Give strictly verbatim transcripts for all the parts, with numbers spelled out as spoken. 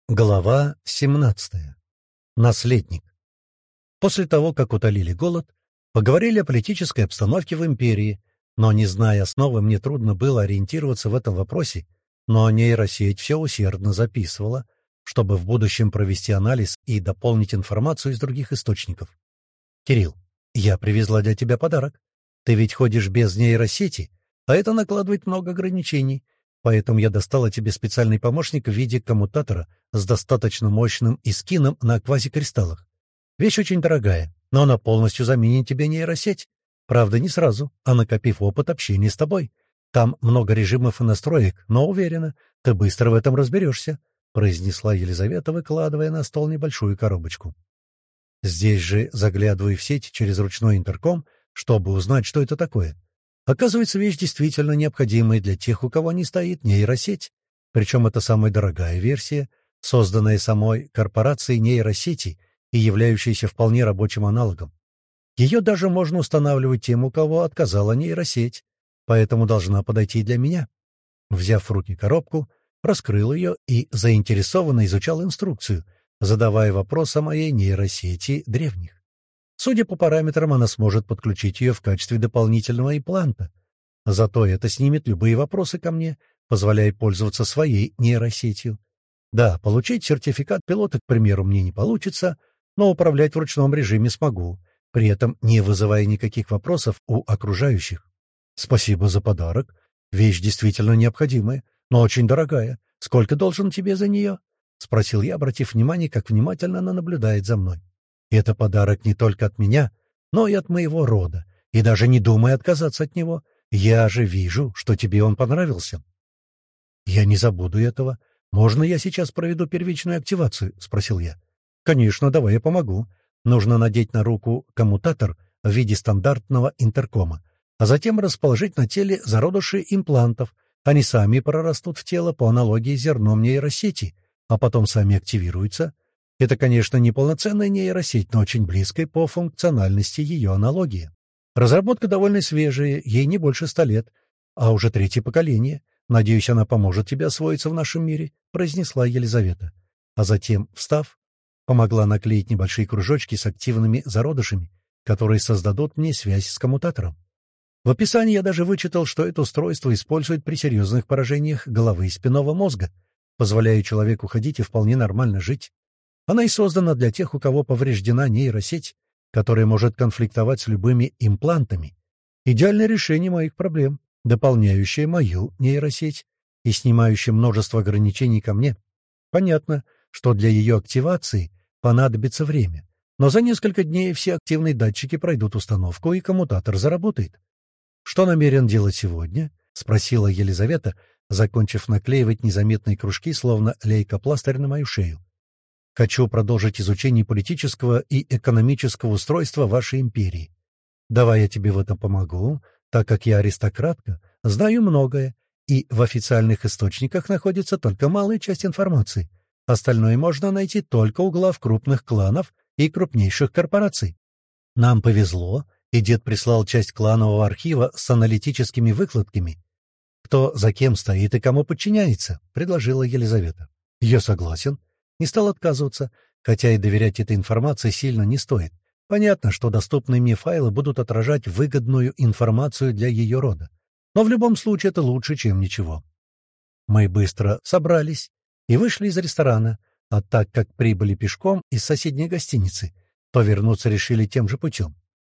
Глава семнадцатая. Наследник. После того, как утолили голод, поговорили о политической обстановке в империи, но, не зная основы, мне трудно было ориентироваться в этом вопросе, но нейросеть все усердно записывала, чтобы в будущем провести анализ и дополнить информацию из других источников. «Кирилл, я привезла для тебя подарок. Ты ведь ходишь без нейросети, а это накладывает много ограничений. Поэтому я достала тебе специальный помощник в виде коммутатора с достаточно мощным искином на квазикристаллах. Вещь очень дорогая, но она полностью заменит тебе нейросеть. Правда, не сразу, а накопив опыт общения с тобой. Там много режимов и настроек, но уверена, ты быстро в этом разберешься», — произнесла Елизавета, выкладывая на стол небольшую коробочку. Здесь же заглядываю в сеть через ручной интерком, чтобы узнать, что это такое. Оказывается, вещь действительно необходимая для тех, у кого не стоит нейросеть. Причем это самая дорогая версия, созданная самой корпорацией нейросети и являющаяся вполне рабочим аналогом. Ее даже можно устанавливать тем, у кого отказала нейросеть, поэтому должна подойти для меня. Взяв в руки коробку, раскрыл ее и заинтересованно изучал инструкцию, задавая вопрос о моей нейросети древних. Судя по параметрам, она сможет подключить ее в качестве дополнительного импланта. Зато это снимет любые вопросы ко мне, позволяя пользоваться своей нейросетью. Да, получить сертификат пилота, к примеру, мне не получится, но управлять в ручном режиме смогу, при этом не вызывая никаких вопросов у окружающих. Спасибо за подарок. Вещь действительно необходимая, но очень дорогая. Сколько должен тебе за нее? — спросил я, обратив внимание, как внимательно она наблюдает за мной. Это подарок не только от меня, но и от моего рода, и даже не думай отказаться от него. Я же вижу, что тебе он понравился. — Я не забуду этого. Можно я сейчас проведу первичную активацию? — спросил я. — Конечно, давай я помогу. Нужно надеть на руку коммутатор в виде стандартного интеркома, а затем расположить на теле зародыши имплантов. Они сами прорастут в тело по аналогии с зерном нейросети, а потом сами активируются. Это, конечно, не полноценная нейросеть, но очень близкая по функциональности ее аналогии. Разработка довольно свежая, ей не больше ста лет, а уже третье поколение. Надеюсь, она поможет тебе освоиться в нашем мире», — произнесла Елизавета. А затем, встав, помогла наклеить небольшие кружочки с активными зародышами, которые создадут мне связь с коммутатором. В описании я даже вычитал, что это устройство использует при серьезных поражениях головы и спинного мозга, позволяя человеку ходить и вполне нормально жить. Она и создана для тех, у кого повреждена нейросеть, которая может конфликтовать с любыми имплантами. Идеальное решение моих проблем, дополняющее мою нейросеть и снимающее множество ограничений ко мне. Понятно, что для ее активации понадобится время, но за несколько дней все активные датчики пройдут установку, и коммутатор заработает. «Что намерен делать сегодня?» — спросила Елизавета, закончив наклеивать незаметные кружки, словно лейкопластырь на мою шею. «Хочу продолжить изучение политического и экономического устройства вашей империи. Давай я тебе в этом помогу, так как я аристократка, знаю многое, и в официальных источниках находится только малая часть информации. Остальное можно найти только у глав крупных кланов и крупнейших корпораций. Нам повезло, и дед прислал часть кланового архива с аналитическими выкладками. Кто за кем стоит и кому подчиняется», — предложила Елизавета. «Я согласен». Не стал отказываться, хотя и доверять этой информации сильно не стоит. Понятно, что доступные мне файлы будут отражать выгодную информацию для ее рода. Но в любом случае это лучше, чем ничего. Мы быстро собрались и вышли из ресторана, а так как прибыли пешком из соседней гостиницы, то вернуться решили тем же путем.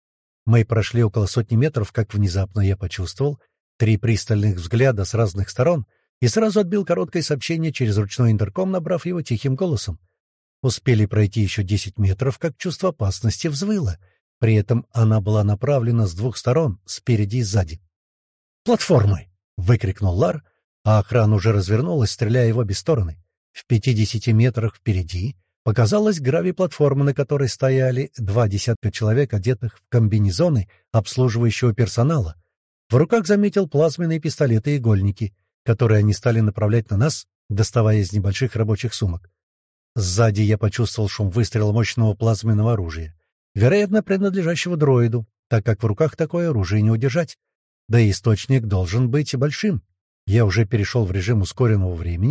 Мы прошли около сотни метров, как внезапно я почувствовал три пристальных взгляда с разных сторон и сразу отбил короткое сообщение через ручной интерком, набрав его тихим голосом. Успели пройти еще десять метров, как чувство опасности взвыло. При этом она была направлена с двух сторон, спереди и сзади. «Платформы!» — выкрикнул Лар, а охрана уже развернулась, стреляя в обе стороны. В пятидесяти метрах впереди показалась гравий-платформа, на которой стояли два десятка человек, одетых в комбинезоны обслуживающего персонала. В руках заметил плазменные пистолеты и игольники, которые они стали направлять на нас, доставая из небольших рабочих сумок. Сзади я почувствовал шум выстрела мощного плазменного оружия, вероятно, принадлежащего дроиду, так как в руках такое оружие не удержать. Да и источник должен быть большим. Я уже перешел в режим ускоренного времени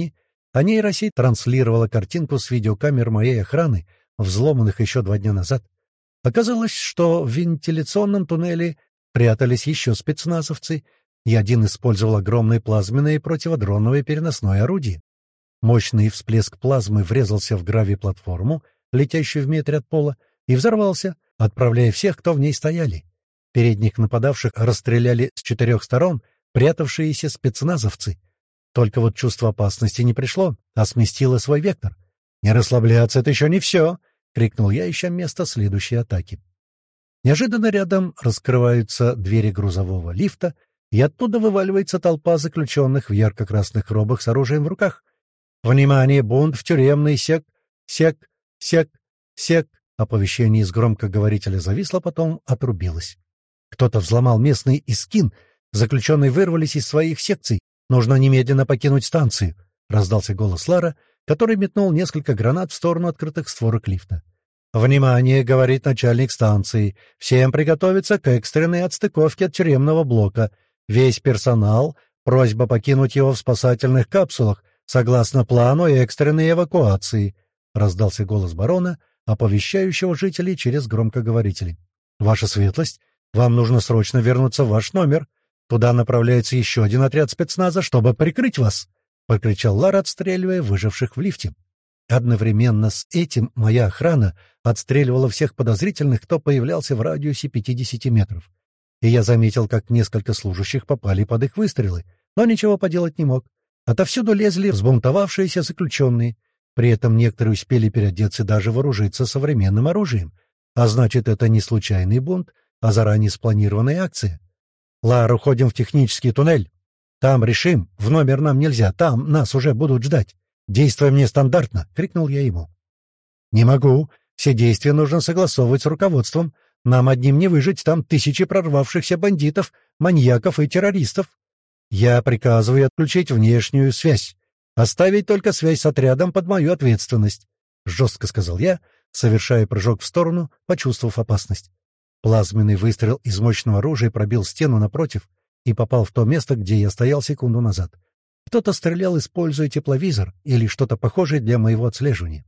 а нейросеть транслировала картинку с видеокамер моей охраны, взломанных еще два дня назад. Оказалось, что в вентиляционном туннеле прятались еще спецназовцы, и один использовал огромное плазменное и противодроновое переносное орудие. Мощный всплеск плазмы врезался в гравий-платформу, летящую в метре от пола, и взорвался, отправляя всех, кто в ней стояли. Передних нападавших расстреляли с четырех сторон прятавшиеся спецназовцы. Только вот чувство опасности не пришло, а сместило свой вектор. «Не расслабляться, это еще не все!» — крикнул я, ища место следующей атаки. Неожиданно рядом раскрываются двери грузового лифта, и оттуда вываливается толпа заключенных в ярко-красных робах с оружием в руках. «Внимание! Бунт в тюремный сек... сек... сек... сек...» Оповещение из громкоговорителя зависло, потом отрубилось. Кто-то взломал местный искин, заключенные вырвались из своих секций. «Нужно немедленно покинуть станцию», — раздался голос Лара, который метнул несколько гранат в сторону открытых створок лифта. «Внимание!» — говорит начальник станции. «Всем приготовиться к экстренной отстыковке от тюремного блока. Весь персонал, просьба покинуть его в спасательных капсулах, согласно плану экстренной эвакуации», — раздался голос барона, оповещающего жителей через громкоговорители. «Ваша светлость, вам нужно срочно вернуться в ваш номер. Туда направляется еще один отряд спецназа, чтобы прикрыть вас», — прокричал Лар, отстреливая выживших в лифте. Одновременно с этим моя охрана отстреливала всех подозрительных, кто появлялся в радиусе пятидесяти метров. И я заметил, как несколько служащих попали под их выстрелы, но ничего поделать не мог. Отовсюду лезли взбунтовавшиеся заключенные. При этом некоторые успели переодеться и даже вооружиться современным оружием. А значит, это не случайный бунт, а заранее спланированная акция. «Лар, уходим в технический туннель. Там решим. В номер нам нельзя. Там нас уже будут ждать. Действуй мне стандартно!» — крикнул я ему. «Не могу. Все действия нужно согласовывать с руководством. Нам одним не выжить, там тысячи прорвавшихся бандитов, маньяков и террористов. Я приказываю отключить внешнюю связь. Оставить только связь с отрядом под мою ответственность», — жестко сказал я, совершая прыжок в сторону, почувствовав опасность. Плазменный выстрел из мощного оружия пробил стену напротив и попал в то место, где я стоял секунду назад. Кто-то стрелял, используя тепловизор или что-то похожее для моего отслеживания.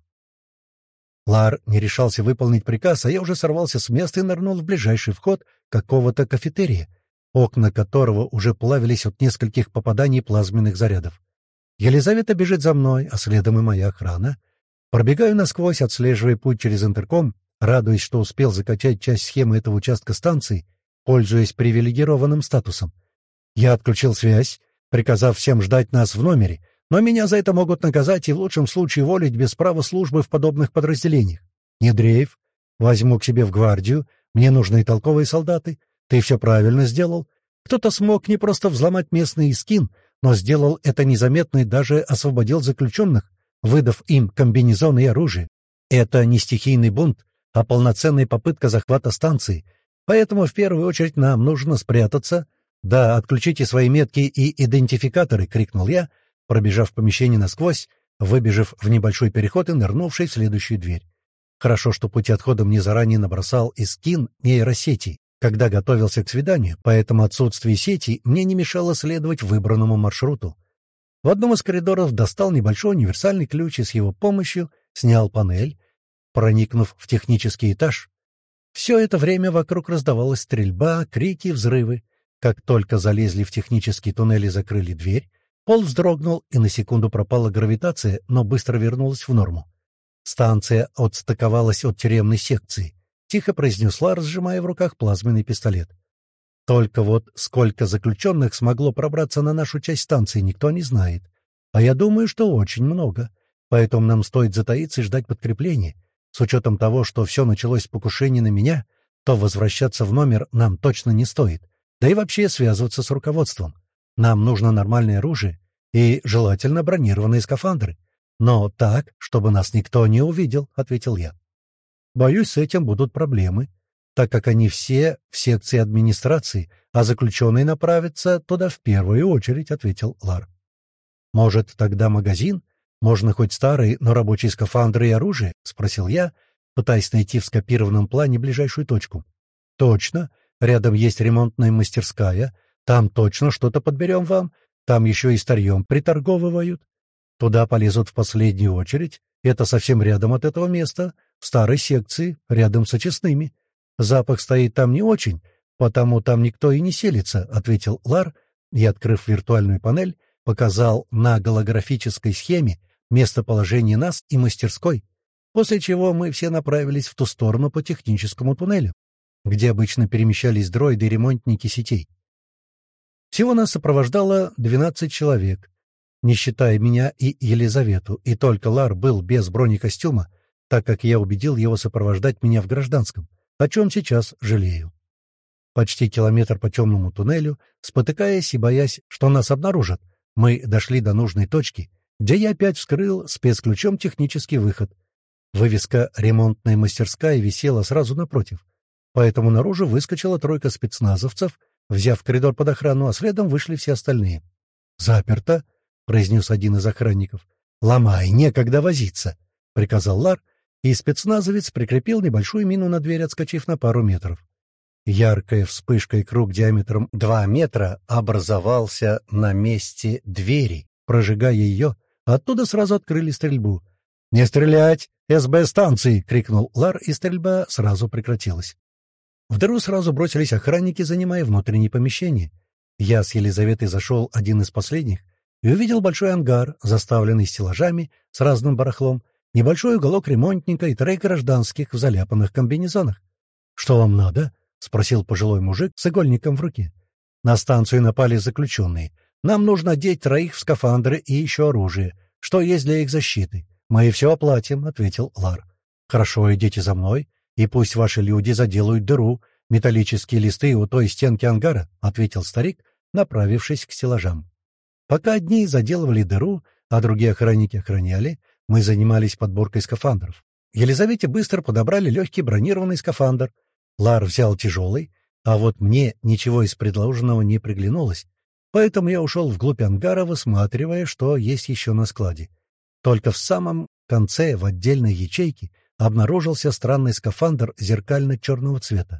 Лар не решался выполнить приказ, а я уже сорвался с места и нырнул в ближайший вход какого-то кафетерия, окна которого уже плавились от нескольких попаданий плазменных зарядов. Елизавета бежит за мной, а следом и моя охрана. Пробегаю насквозь, отслеживая путь через интерком, радуясь, что успел закачать часть схемы этого участка станции, пользуясь привилегированным статусом. Я отключил связь, приказав всем ждать нас в номере, но меня за это могут наказать и в лучшем случае уволить без права службы в подобных подразделениях. Не дрейф, возьму к себе в гвардию, мне нужны толковые солдаты. Ты все правильно сделал. Кто-то смог не просто взломать местный искин, но сделал это незаметно и даже освободил заключенных, выдав им комбинезоны и оружие. Это не стихийный бунт, а полноценная попытка захвата станции. Поэтому в первую очередь нам нужно спрятаться. «Да, отключите свои метки и идентификаторы!» — крикнул я, пробежав помещение насквозь, выбежав в небольшой переход и нырнувший в следующую дверь. Хорошо, что пути отхода мне заранее набросал искин нейросети, когда готовился к свиданию, поэтому отсутствие сети мне не мешало следовать выбранному маршруту. В одном из коридоров достал небольшой универсальный ключ и с его помощью снял панель, проникнув в технический этаж. Все это время вокруг раздавалась стрельба, крики, взрывы. Как только залезли в технический туннель и закрыли дверь, пол вздрогнул, и на секунду пропала гравитация, но быстро вернулась в норму. «Станция отстыковалась от тюремной секции», — тихо произнесла, разжимая в руках плазменный пистолет. «Только вот сколько заключенных смогло пробраться на нашу часть станции, никто не знает. А я думаю, что очень много. Поэтому нам стоит затаиться и ждать подкрепления. С учетом того, что все началось с покушения на меня, то возвращаться в номер нам точно не стоит. Да и вообще связываться с руководством. Нам нужно нормальное оружие и, желательно, бронированные скафандры. Но так, чтобы нас никто не увидел», — ответил я. «Боюсь, с этим будут проблемы, так как они все в секции администрации, а заключенные направятся туда в первую очередь», — ответил Лар. «Может, тогда магазин? Можно хоть старые, но рабочие скафандры и оружие?» — спросил я, пытаясь найти в скопированном плане ближайшую точку. «Точно. Рядом есть ремонтная мастерская. Там точно что-то подберем вам. Там еще и старьем приторговывают». Туда полезут в последнюю очередь. Это совсем рядом от этого места, в старой секции, рядом с очистными. Запах стоит там не очень, потому там никто и не селится», — ответил Лар и, открыв виртуальную панель, показал на голографической схеме местоположение нас и мастерской, после чего мы все направились в ту сторону по техническому туннелю, где обычно перемещались дроиды и ремонтники сетей. Всего нас сопровождало двенадцать человек, не считая меня и Елизавету, и только Лар был без бронекостюма, так как я убедил его сопровождать меня в гражданском, о чем сейчас жалею. Почти километр по темному туннелю, спотыкаясь и боясь, что нас обнаружат, мы дошли до нужной точки, где я опять вскрыл спецключом технический выход. Вывеска «Ремонтная мастерская» висела сразу напротив, поэтому наружу выскочила тройка спецназовцев, взяв коридор под охрану, а следом вышли все остальные. «Заперто», — произнес один из охранников. «Ломай, некогда возиться», — приказал Лар, и спецназовец прикрепил небольшую мину на дверь, отскочив на пару метров. Яркая вспышка и круг диаметром два метра образовался на месте двери, прожигая ее, оттуда сразу открыли стрельбу. «Не стрелять! эс бэ-станции!» — крикнул Лар, и стрельба сразу прекратилась. В дыру сразу бросились охранники, занимая внутренние помещения. Я с Елизаветой зашел один из последних и увидел большой ангар, заставленный стеллажами с разным барахлом, небольшой уголок ремонтника и троих гражданских в заляпанных комбинезонах. «Что вам надо?» — спросил пожилой мужик с игольником в руке. «На станцию напали заключенные. Нам нужно одеть троих в скафандры и еще оружие. Что есть для их защиты? Мы все оплатим», — ответил Лар. «Хорошо, идите за мной, и пусть ваши люди заделают дыру, металлические листы у той стенки ангара», — ответил старик, направившись к стеллажам. Пока одни заделывали дыру, а другие охранники охраняли, мы занимались подборкой скафандров. Елизавете быстро подобрали легкий бронированный скафандр. Лар взял тяжелый, а вот мне ничего из предложенного не приглянулось, поэтому я ушел вглубь ангара, высматривая, что есть еще на складе. Только в самом конце, в отдельной ячейке, обнаружился странный скафандр зеркально-черного цвета.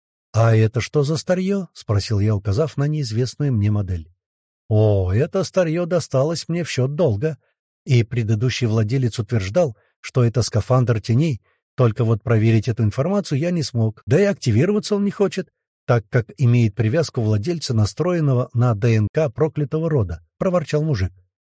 «А это что за старье?» — спросил я, указав на неизвестную мне модель. «О, это старье досталось мне в счет долга, и предыдущий владелец утверждал, что это скафандр теней, только вот проверить эту информацию я не смог, да и активироваться он не хочет, так как имеет привязку владельца, настроенного на ДНК проклятого рода», — проворчал мужик.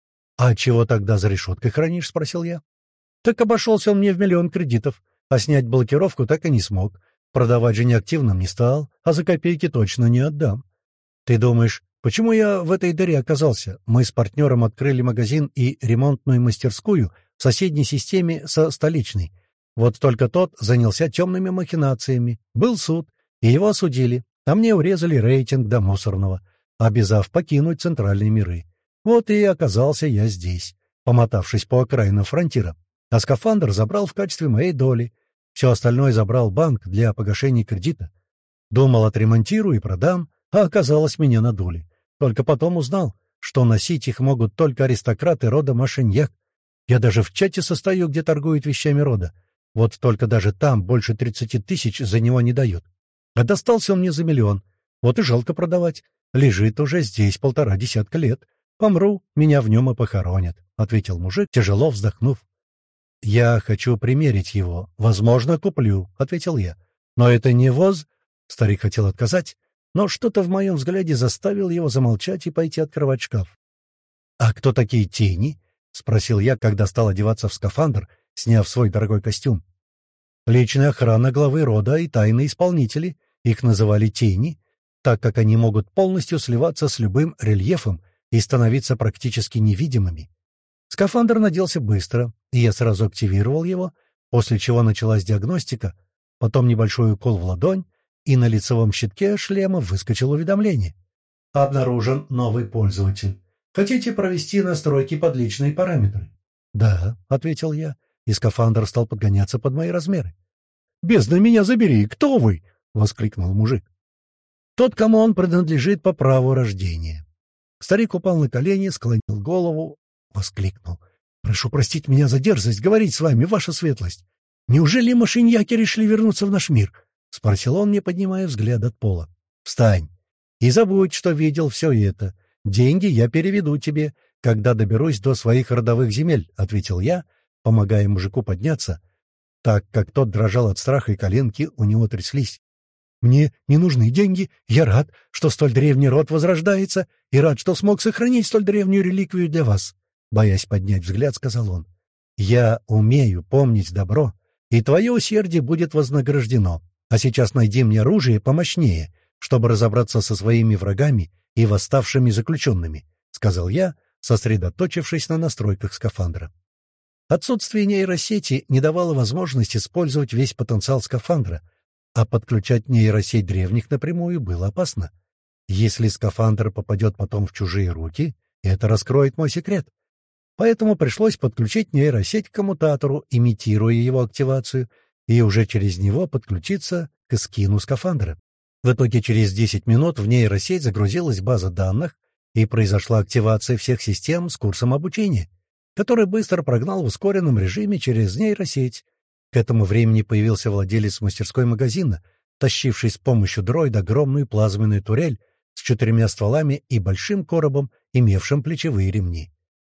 «А чего тогда за решеткой хранишь?» — спросил я. «Так обошелся он мне в миллион кредитов, а снять блокировку так и не смог. Продавать же неактивным не стал, а за копейки точно не отдам. Ты думаешь, почему я в этой дыре оказался? Мы с партнером открыли магазин и ремонтную мастерскую в соседней системе со столичной. Вот только тот занялся темными махинациями. Был суд, и его осудили, а мне урезали рейтинг до мусорного, обязав покинуть центральные миры. Вот и оказался я здесь, помотавшись по окраинам фронтира. А скафандр забрал в качестве моей доли. Все остальное забрал банк для погашения кредита. Думал, отремонтирую и продам, а оказалось, меня надули. Только потом узнал, что носить их могут только аристократы рода Машиньяк. Я даже в чате состою, где торгуют вещами рода. Вот только даже там больше тридцати тысяч за него не дают. А достался он мне за миллион. Вот и жалко продавать. Лежит уже здесь полтора десятка лет. Помру, меня в нем и похоронят, — ответил мужик, тяжело вздохнув. «Я хочу примерить его. Возможно, куплю», — ответил я. «Но это не воз...» — старик хотел отказать, но что-то в моем взгляде заставило его замолчать и пойти открывать шкаф. «А кто такие тени?» — спросил я, когда стал одеваться в скафандр, сняв свой дорогой костюм. «Личная охрана главы рода и тайные исполнители. Их называли тени, так как они могут полностью сливаться с любым рельефом и становиться практически невидимыми». Скафандр наделся быстро, и я сразу активировал его, после чего началась диагностика, потом небольшой укол в ладонь, и на лицевом щитке шлема выскочило уведомление. «Обнаружен новый пользователь. Хотите провести настройки под личные параметры?» «Да», — ответил я, и скафандр стал подгоняться под мои размеры. «Бездна меня забери! Кто вы?» — воскликнул мужик. «Тот, кому он принадлежит по праву рождения». Старик упал на колени, склонил голову, воскликнул. «Прошу простить меня за дерзость говорить с вами, ваша светлость. Неужели машиньяки решили вернуться в наш мир?» — спросил он, не поднимая взгляд от пола. «Встань и забудь, что видел все это. Деньги я переведу тебе, когда доберусь до своих родовых земель», — ответил я, помогая мужику подняться, так как тот дрожал от страха и коленки у него тряслись. «Мне не нужны деньги. Я рад, что столь древний род возрождается, и рад, что смог сохранить столь древнюю реликвию для вас», — боясь поднять взгляд, сказал он. «Я умею помнить добро, и твое усердие будет вознаграждено. А сейчас найди мне оружие помощнее, чтобы разобраться со своими врагами и восставшими заключенными», — сказал я, сосредоточившись на настройках скафандра. Отсутствие нейросети не давало возможности использовать весь потенциал скафандра, а подключать нейросеть древних напрямую было опасно. Если скафандр попадет потом в чужие руки, это раскроет мой секрет. Поэтому пришлось подключить нейросеть к коммутатору, имитируя его активацию, и уже через него подключиться к эскину скафандра. В итоге через десять минут в нейросеть загрузилась база данных, и произошла активация всех систем с курсом обучения, который быстро прогнал в ускоренном режиме через нейросеть. К этому времени появился владелец мастерской магазина, тащивший с помощью дроида огромную плазменную турель с четырьмя стволами и большим коробом, имевшим плечевые ремни.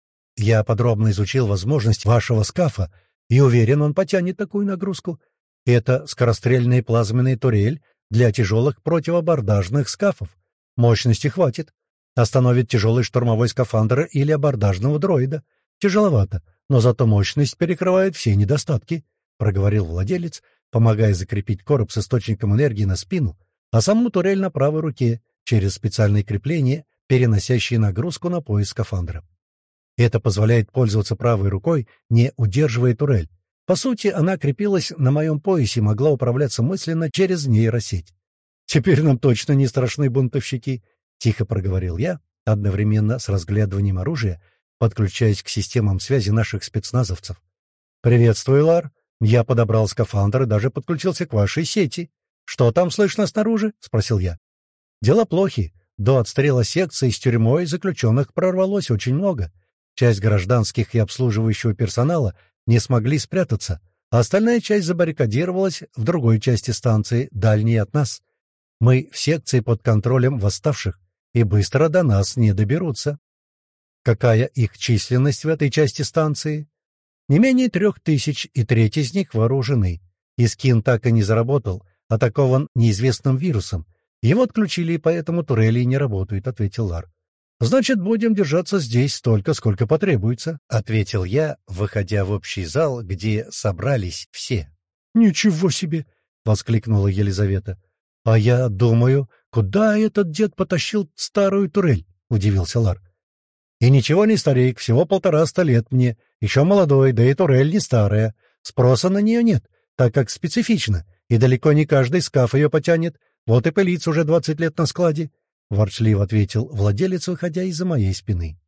«Я подробно изучил возможность вашего скафа и уверен, он потянет такую нагрузку. Это скорострельная плазменная турель для тяжелых противоабордажных скафов. Мощности хватит. Остановит тяжелый штурмовой скафандр или абордажного дроида. Тяжеловато, но зато мощность перекрывает все недостатки», — проговорил владелец, помогая закрепить короб с источником энергии на спину, а саму турель на правой руке через специальные крепления, переносящие нагрузку на пояс скафандра. Это позволяет пользоваться правой рукой, не удерживая турель. По сути, она крепилась на моем поясе и могла управляться мысленно через нейросеть. «Теперь нам точно не страшны бунтовщики», — тихо проговорил я, одновременно с разглядыванием оружия, подключаясь к системам связи наших спецназовцев. «Приветствую, Лар. Я подобрал скафандр и даже подключился к вашей сети. Что там слышно снаружи?» — спросил я. «Дела плохи. До отстрела секции с тюрьмой заключенных прорвалось очень много. Часть гражданских и обслуживающего персонала не смогли спрятаться, а остальная часть забаррикадировалась в другой части станции, дальней от нас. Мы в секции под контролем восставших, и быстро до нас не доберутся». «Какая их численность в этой части станции?» «Не менее трех тысяч, и треть из них вооружены. Искин так и не заработал, атакован неизвестным вирусом. Его отключили, и поэтому турели не работают», — ответил Лар. «Значит, будем держаться здесь столько, сколько потребуется», — ответил я, выходя в общий зал, где собрались все. «Ничего себе!» — воскликнула Елизавета. «А я думаю, куда этот дед потащил старую турель?» — удивился Лар. «И ничего не старик, всего полтораста лет мне, еще молодой, да и турель не старая. Спроса на нее нет, так как специфично, и далеко не каждый скаф ее потянет, вот и пылится уже двадцать лет на складе», — ворчливо ответил владелец, выходя из-за моей спины.